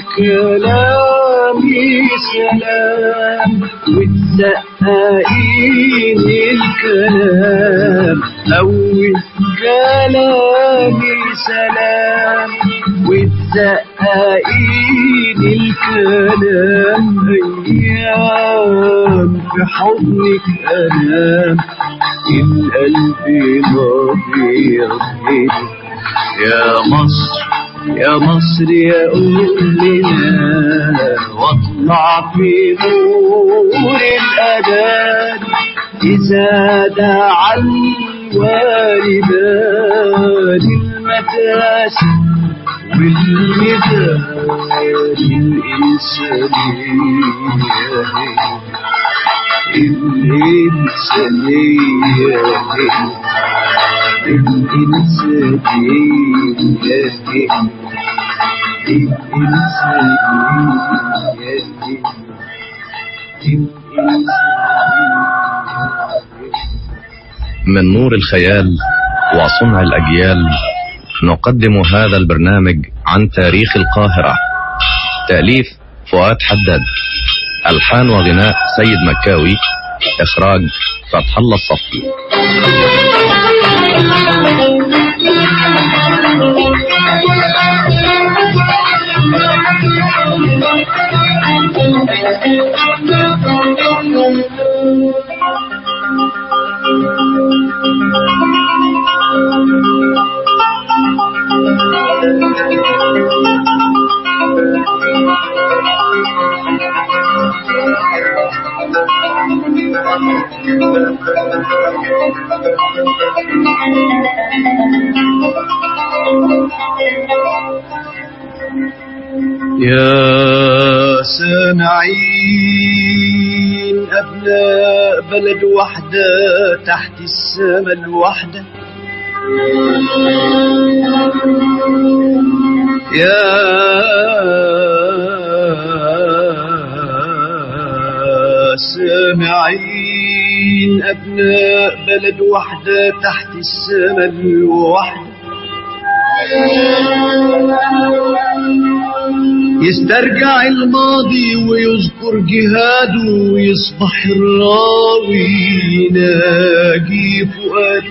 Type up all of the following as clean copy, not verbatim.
الكلام سلام وتسقين الكلام أول كلامي سلام وتسقين الكلام أيام في حضنك أنام القلب نبيض يا مصر يا مصر يا أمنا واطلع في نور الأذان إذا دعا الوالدان المدرسة والميدان الإنسانية من نور الخيال وصنع الأجيال نقدم هذا البرنامج عن تاريخ القاهرة. تأليف فؤاد حداد، ألحان وغناء سيد مكاوي، إخراج فتح الله الصفي. يا سامعين أبناء بلد وحدة تحت السما الوحدة، يا سامعين أبناء بلد وحدة تحت السما الوحدة، يسترجع الماضي ويذكر جهاده ويصبح الراوي يناجي فؤاد،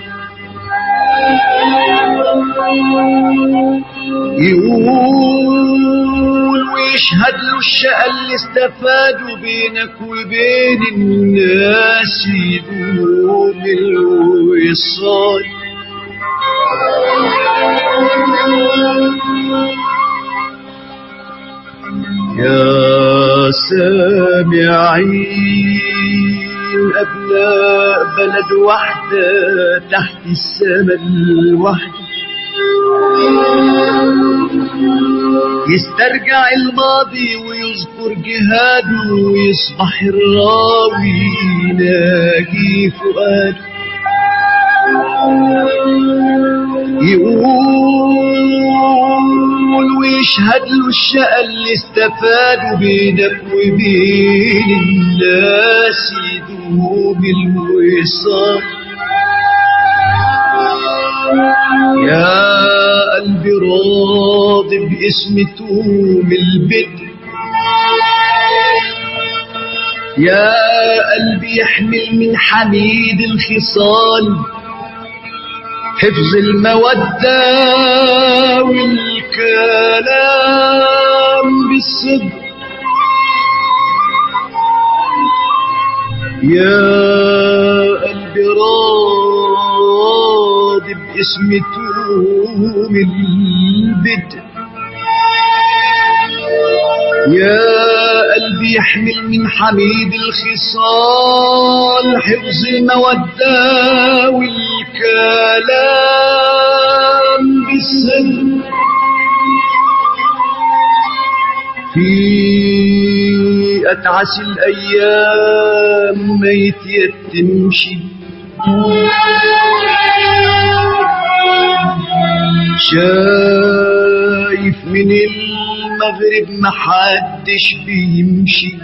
يقول ويشهد له الشقى اللي استفادوا بينك وبين الناس يدوم الوصال. يا سامعين أبناء بلد وحدة تحت السما الوحدة، يسترجع الماضي ويذكر جهاده ويصبح الراوي يناجي فؤاد، يقول ويشهد له الشقى اللي استفادوا بينك وبين الناس يدوم الوصال. يا قلبي راضي باسم توم البدر، يا قلبي يحمل من حميد الخصال حفظ المودة والكلام بالصدق، يا قلبي راضي باسم توم البدر، يا قلبي يحمل من حميد الخصال حفظ المودة والكلام بالصدق، في أتعس الأيام ما يتيتمشي، شايف من المغرب محدش بيمشي،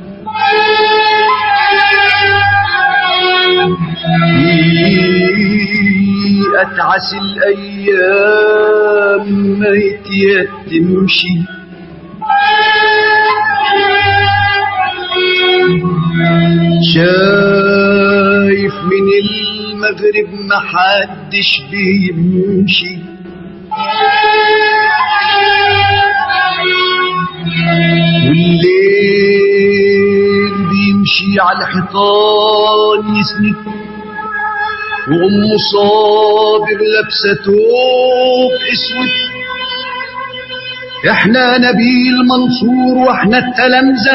أتعس الأيام ما يتيتمشي، المغرب محدش بيمشي، والليل بيمشي على الحيطان يسند، وأم صابر لابسة توب اسود. احنا نبيل منصور واحنا التلامذة،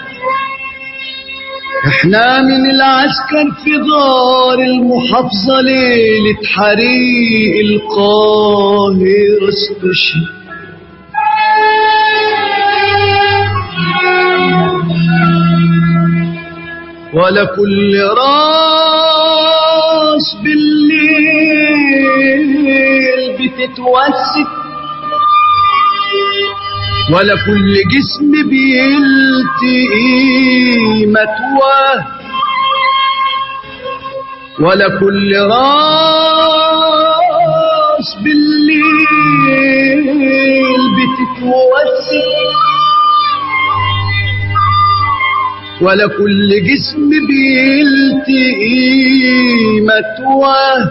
احنا من العسكر في دار المحافظة، ليلة حريق القاهرة استشهد. ولا كل راس بالليل بتتوسد، ولا كل جسم بيلتقي متواه، ولا كل راس بالليل بتتوسد، ولا كل جسم بيلتقي متواه،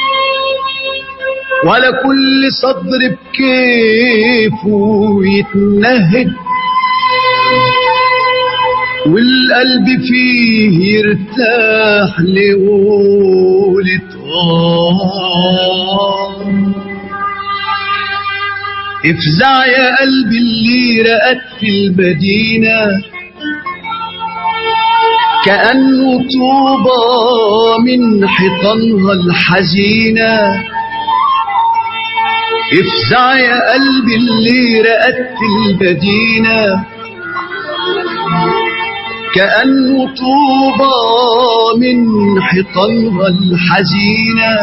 ولا كل صدر بكيفه يتنهد، والقلب فيه يرتاح لقولة افزع يا قلبي اللي رقت في المدينة، كأنه طوبة من حيطانها الحزينة. افزع يا قلبي اللي رقت المدينة، كأنه طوبة من حيطانها الحزينة.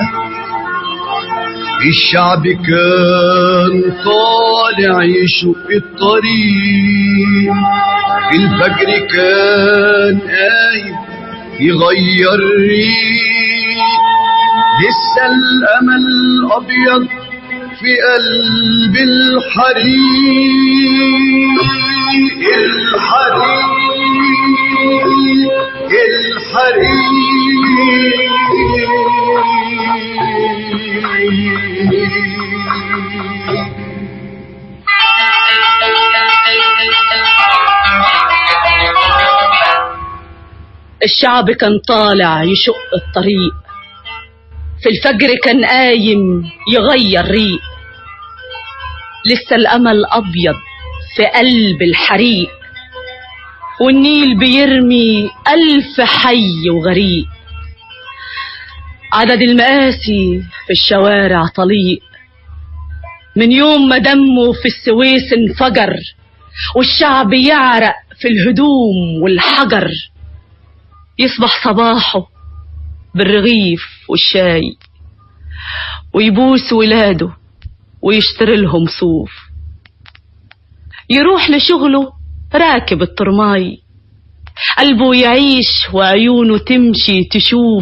الشعب كان طالع يشق الطريق، الفجر كان قايم يغير ريق، لسه الأمل أبيض في قلب الحريق. الحريق الشعب كان طالع يشق الطريق، في الفجر كان قايم يغير ريق، لسه الأمل أبيض في قلب الحريق، والنيل بيرمي 1000 حي وغريق. عدد المآسي في الشوارع طليق، من يوم ما دمه في السويس انفجر، والشعب يعرق في الهدوم والحجر. يصبح صباحه بالرغيف والشاي، ويبوس ولاده ويشتري لهم صوف، يروح لشغله راكب الطرماي، قلبه يعيش وعيونه تمشي تشوف،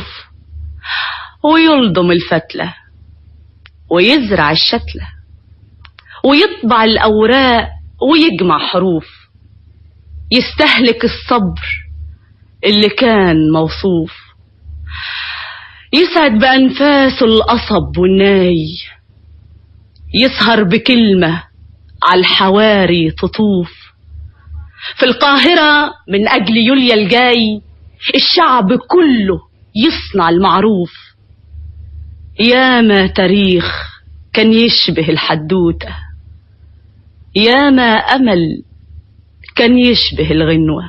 ويلضم الفتلة ويزرع الشتلة، ويطبع الأوراق ويجمع حروف، يستهلك الصبر اللي كان موصوف، يسعد بأنفاسه القصب والناي، يسهر بكلمة على الحواري تطوف. في القاهرة من أجل يوليا الجاي الشعب كله يصنع المعروف. ياما تاريخ كان يشبه الحدوتة، ياما أمل كان يشبه الغنوة.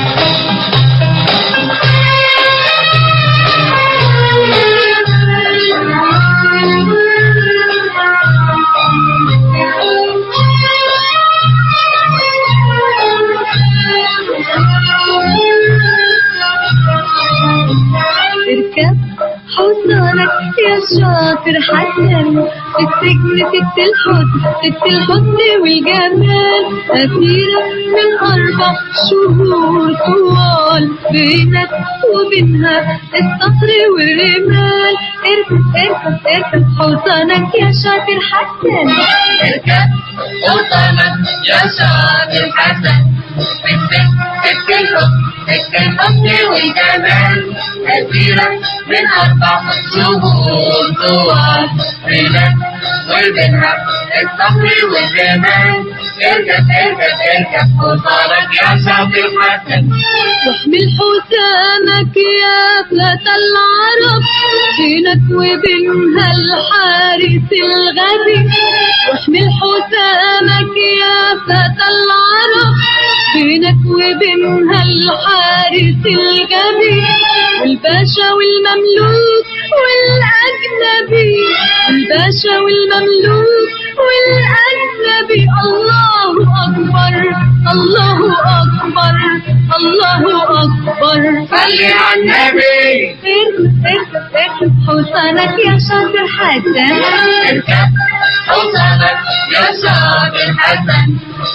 اركب حصانك يا شاطر حسن، في السجن ست الحسن والجمال، أسيرة من 4 شهور طوال، بينك وبينها الصخر والرمال. اركب حصانك يا شاطر حسن، اركب حصانك يا شاطر حسن، في السجن ست الحسن ست الحسن والجمال أسيرة من 4 شهور طوال بينك وبينها الصبر والجمال اركب اركب اركب حصانك يا شاطر حسن واحمل حسامك يا فتى العرب بينك وبينها الحارس الغبي واحمل حسامك يا فتى العرب بينك وبينها الحارس الغبي والباشا والمملوك والأجنبي الباشا والمملوك والأجنبي الله أكبر الله أكبر الله أكبر صلي على النبي اركب اركب حصانك يا شاطر حسن اركب حصانك يا شاطر حسن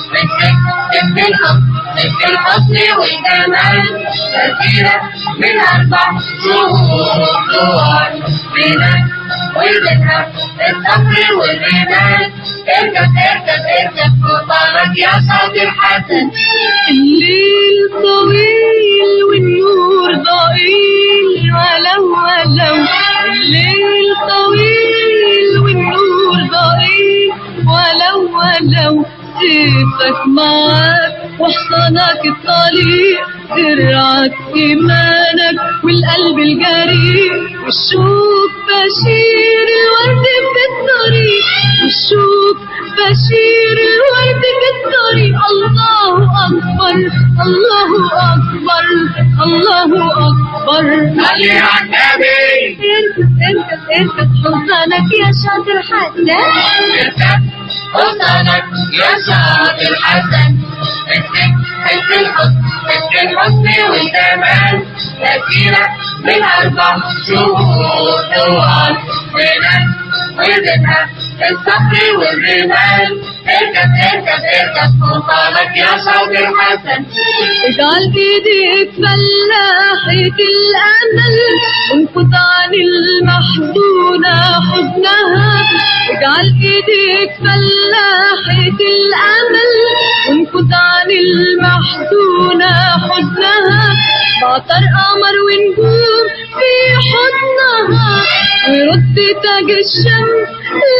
ست الحب ست الحسن والجمال أسيرة من 4 شهور طوال بينك وبينها الصبر والجمال اركب اركب اركب حصانك يا شاطر حسن الليل طويل والنور ضئيل ولو الليل طويل والنور ضئيل ولو سيفك معاك وحصانك الطليق درعك إيمانك والقلب الجريء والشوق بشير الورد في الطريق والشوق بشير الورد في الطريق الله أكبر الله أكبر الله أكبر صلي على النبي اركب اركب حصانك يا شاطر حسن اركب حصانك يا شاطر حسن ست الحسن والجمال أسيرة من 4 شهور طوال بينك وبينها الصبر والرمال اركب اركب اركب حصانك يا شاطر حسن اجعل ايديك فلاحة الأمل وانفض عن المحزونة حزنها اجعل ايديك فلاحة الأمل وانفض عن المحزونة حزنها بعطر قمر ونجوم في حضنها ويرد تاج الشمس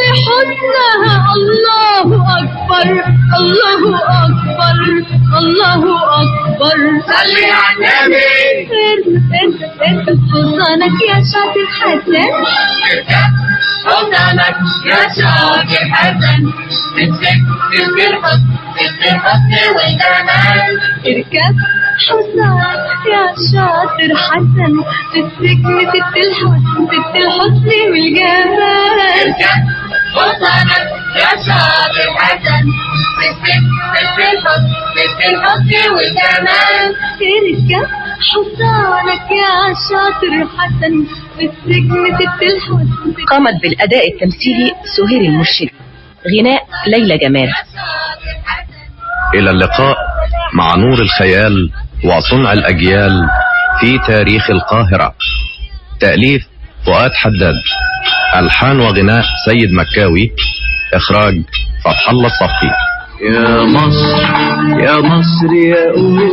لحضنها الله أكبر الله أكبر الله أكبر صلي على النبي اركب حصانك يا شاطر حسن اركب حصانك يا شاطر حسن ست الحسن والجمال اركب حصانك يا شاطر حسن في السجن ست الحسن والجمال اركب حصانك يا شاطر حسن في السجن ست الحسن والجمال اركب حصانك يا شاطر حسن في السجن ست الحسن. قامت بالأداء التمثيلي سهير المرشد، غناء ليلى جمال. إلى اللقاء مع نور الخيال وصنع الأجيال في تاريخ القاهرة. تأليف فؤاد حداد، ألحان وغناء سيد مكاوي، إخراج فتح الله الصفي. يا مصر يا مصر يا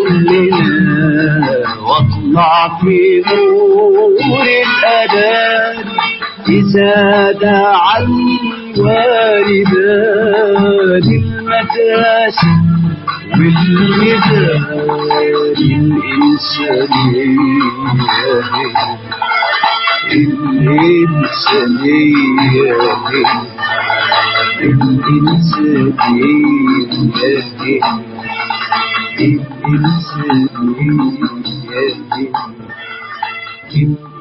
أمنا واطلع في نور الأذان إزاد عن والدان المدرسة والميدان الإنسانية